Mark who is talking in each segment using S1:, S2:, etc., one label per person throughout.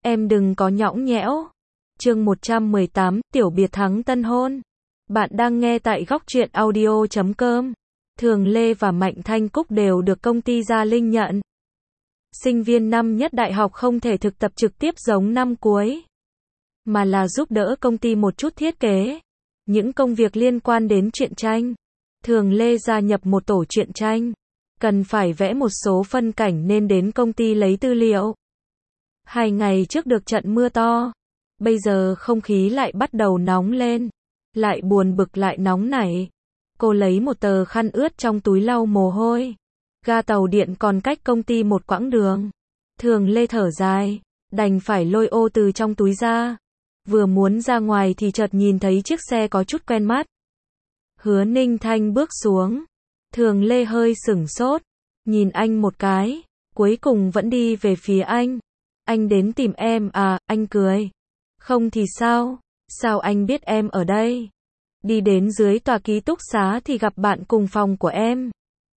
S1: Em đừng có nhõng nhẽo. Chương 118, tiểu biệt thắng tân hôn. Bạn đang nghe tại góc truyện audio.com. Thường Lê và Mạnh Thanh Cúc đều được công ty Gia Linh nhận. Sinh viên năm nhất đại học không thể thực tập trực tiếp giống năm cuối, mà là giúp đỡ công ty một chút thiết kế, những công việc liên quan đến truyện tranh. Thường Lê gia nhập một tổ truyện tranh, cần phải vẽ một số phân cảnh nên đến công ty lấy tư liệu. 2 ngày trước được trận mưa to, bây giờ không khí lại bắt đầu nóng lên, lại buồn bực lại nóng nảy. Cô lấy một tờ khăn ướt trong túi lau mồ hôi. Ga tàu điện còn cách công ty một quãng đường. Thường Lê thở dài, đành phải lôi ô từ trong túi ra. Vừa muốn ra ngoài thì chợt nhìn thấy chiếc xe có chút quen mắt. Hứa Ninh Thanh bước xuống. Thường Lê hơi sửng sốt, nhìn anh một cái, cuối cùng vẫn đi về phía anh. Anh đến tìm em à, anh cười. Không thì sao? Sao anh biết em ở đây? Đi đến dưới tòa ký túc xá thì gặp bạn cùng phòng của em.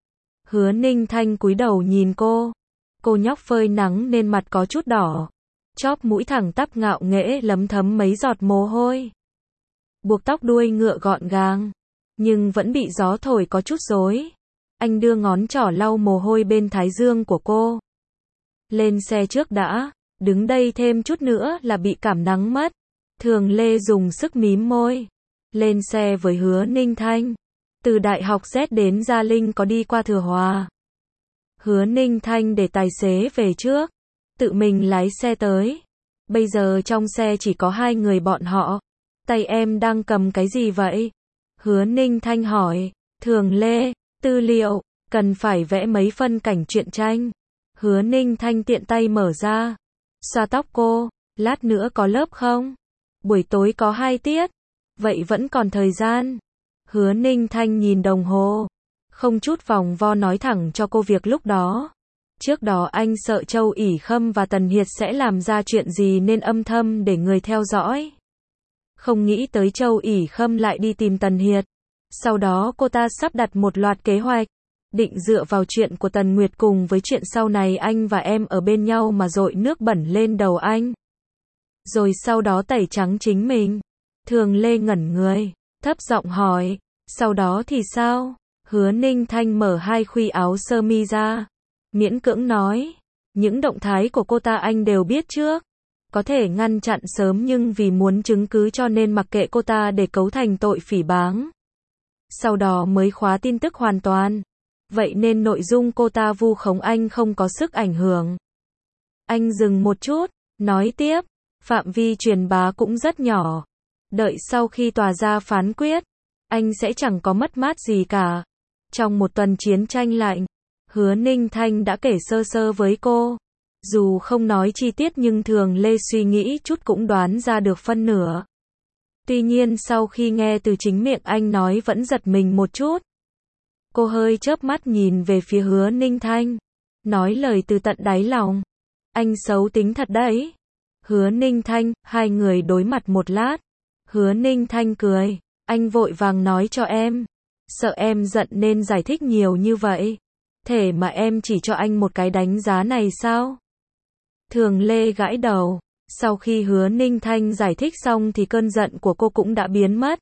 S1: Hứa Ninh Thanh cúi đầu nhìn cô. Cô nhóc phơi nắng nên mặt có chút đỏ. Chóp mũi thẳng tắp ngạo nghễ lấm thấm mấy giọt mồ hôi. Buộc tóc đuôi ngựa gọn gàng, nhưng vẫn bị gió thổi có chút rối. Anh đưa ngón trỏ lau mồ hôi bên thái dương của cô. Lên xe trước đã, đứng đây thêm chút nữa là bị cảm nắng mất. Thường Lê dùng sức mím môi. Lên xe với Hứa Ninh Thanh. Từ Đại học Z đến Gia Linh có đi qua Thừa Hòa. Hứa Ninh Thanh để tài xế về trước, tự mình lái xe tới. Bây giờ trong xe chỉ có 2 người bọn họ. Tay em đang cầm cái gì vậy? Hứa Ninh Thanh hỏi. Thường Lê, tư liệu, cần phải vẽ mấy phân cảnh truyện tranh. Hứa Ninh Thanh tiện tay mở ra. Xoa tóc cô, lát nữa có lớp không? Buổi tối có 2 tiết. Vậy vẫn còn thời gian. Hứa Ninh Thanh nhìn đồng hồ, không chút vòng vo nói thẳng cho cô việc lúc đó. Trước đó anh sợ Châu ỷ Khâm và Tần Hiệt sẽ làm ra chuyện gì nên âm thầm để người theo dõi. Không nghĩ tới Châu ỷ Khâm lại đi tìm Tần Hiệt. Sau đó cô ta sắp đặt một loạt kế hoạch, định dựa vào chuyện của Tần Nguyệt cùng với chuyện sau này anh và em ở bên nhau mà dội nước bẩn lên đầu anh. Rồi sau đó tẩy trắng chính mình. Thường Lê ngẩn người, thấp giọng hỏi, sau đó thì sao? Hứa Ninh Thanh mở 2 khuy áo sơ mi ra, miễn cưỡng nói, những động thái của cô ta anh đều biết trước. Có thể ngăn chặn sớm nhưng vì muốn chứng cứ cho nên mặc kệ cô ta để cấu thành tội phỉ báng. Sau đó mới khóa tin tức hoàn toàn. Vậy nên nội dung cô ta vu khống anh không có sức ảnh hưởng. Anh dừng một chút, nói tiếp, phạm vi truyền bá cũng rất nhỏ. Đợi sau khi tòa ra phán quyết, anh sẽ chẳng có mất mát gì cả. Trong một tuần chiến tranh lạnh, Hứa Ninh Thanh đã kể sơ sơ với cô. Dù không nói chi tiết nhưng Thường Lê suy nghĩ chút cũng đoán ra được phân nửa. Tuy nhiên sau khi nghe từ chính miệng anh nói vẫn giật mình một chút. Cô hơi chớp mắt nhìn về phía Hứa Ninh Thanh, nói lời từ tận đáy lòng. Anh xấu tính thật đấy. Hứa Ninh Thanh, 2 người đối mặt một lát. Hứa Ninh Thanh cười, anh vội vàng nói cho em. Sợ em giận nên giải thích nhiều như vậy. Thể mà em chỉ cho anh một cái đánh giá này sao? Thường Lê gãi đầu. Sau khi Hứa Ninh Thanh giải thích xong thì cơn giận của cô cũng đã biến mất.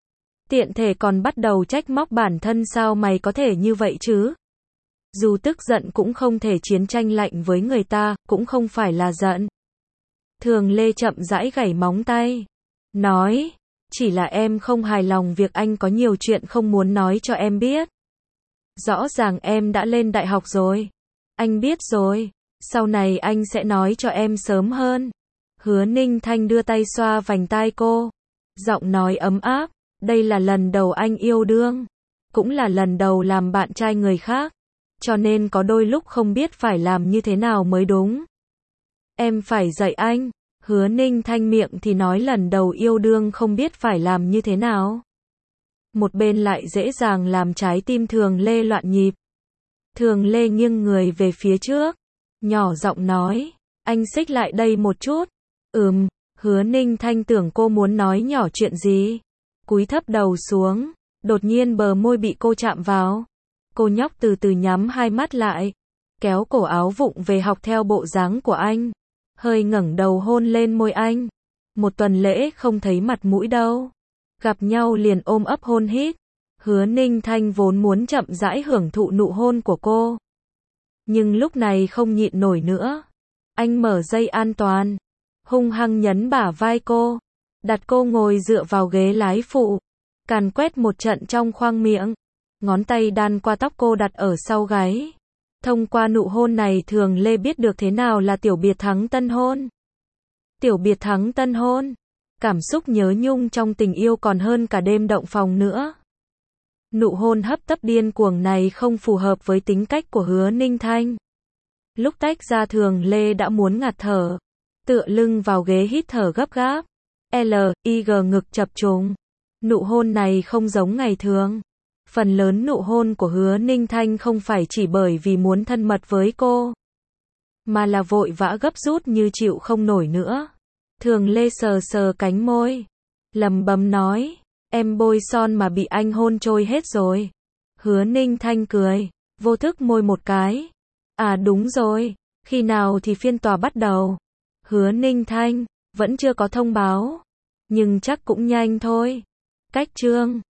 S1: Tiện thể còn bắt đầu trách móc bản thân sao mày có thể như vậy chứ? Dù tức giận cũng không thể chiến tranh lạnh với người ta, cũng không phải là giận. Thường Lê chậm rãi gảy móng tay. Nói, chỉ là em không hài lòng việc anh có nhiều chuyện không muốn nói cho em biết. Rõ ràng em đã lên đại học rồi. Anh biết rồi, sau này anh sẽ nói cho em sớm hơn. Hứa Ninh Thanh đưa tay xoa vành tai cô. Giọng nói ấm áp, đây là lần đầu anh yêu đương. Cũng là lần đầu làm bạn trai người khác. Cho nên có đôi lúc không biết phải làm như thế nào mới đúng. Em phải dạy anh. Hứa Ninh Thanh miệng thì nói lần đầu yêu đương không biết phải làm như thế nào. Một bên lại dễ dàng làm trái tim Thường Lê loạn nhịp. Thường Lê nghiêng người về phía trước, nhỏ giọng nói, anh xích lại đây một chút. Hứa Ninh Thanh tưởng cô muốn nói nhỏ chuyện gì. Cúi thấp đầu xuống, đột nhiên bờ môi bị cô chạm vào. Cô nhóc từ từ nhắm 2 mắt lại, kéo cổ áo vụng về học theo bộ dáng của anh. hơi ngẩng đầu hôn lên môi anh. Một tuần lễ không thấy mặt mũi đâu. Gặp nhau liền ôm ấp hôn hít. Hứa Ninh Thanh vốn muốn chậm rãi hưởng thụ nụ hôn của cô. Nhưng lúc này không nhịn nổi nữa. Anh mở dây an toàn. Hung hăng nhấn bả vai cô. Đặt cô ngồi dựa vào ghế lái phụ. Càn quét một trận trong khoang miệng. Ngón tay đan qua tóc cô đặt ở sau gáy. Thông qua nụ hôn này Thường Lê biết được thế nào là tiểu biệt thắng tân hôn. Tiểu biệt thắng tân hôn. Cảm xúc nhớ nhung trong tình yêu còn hơn cả đêm động phòng nữa. Nụ hôn hấp tấp điên cuồng này không phù hợp với tính cách của Hứa Ninh Thanh. Lúc tách ra Thường Lê đã muốn ngạt thở. Tựa lưng vào ghế hít thở gấp gáp. L.I.G ngực chập trùng. Nụ hôn này không giống ngày thường. Phần lớn nụ hôn của Hứa Ninh Thanh không phải chỉ bởi vì muốn thân mật với cô, mà là vội vã gấp rút như chịu không nổi nữa. Thường Lê sờ sờ cánh môi, lẩm bẩm nói, em bôi son mà bị anh hôn trôi hết rồi. Hứa Ninh Thanh cười, vô thức môi một cái. À đúng rồi, khi nào thì phiên tòa bắt đầu? Hứa Ninh Thanh, vẫn chưa có thông báo, nhưng chắc cũng nhanh thôi. Cách chương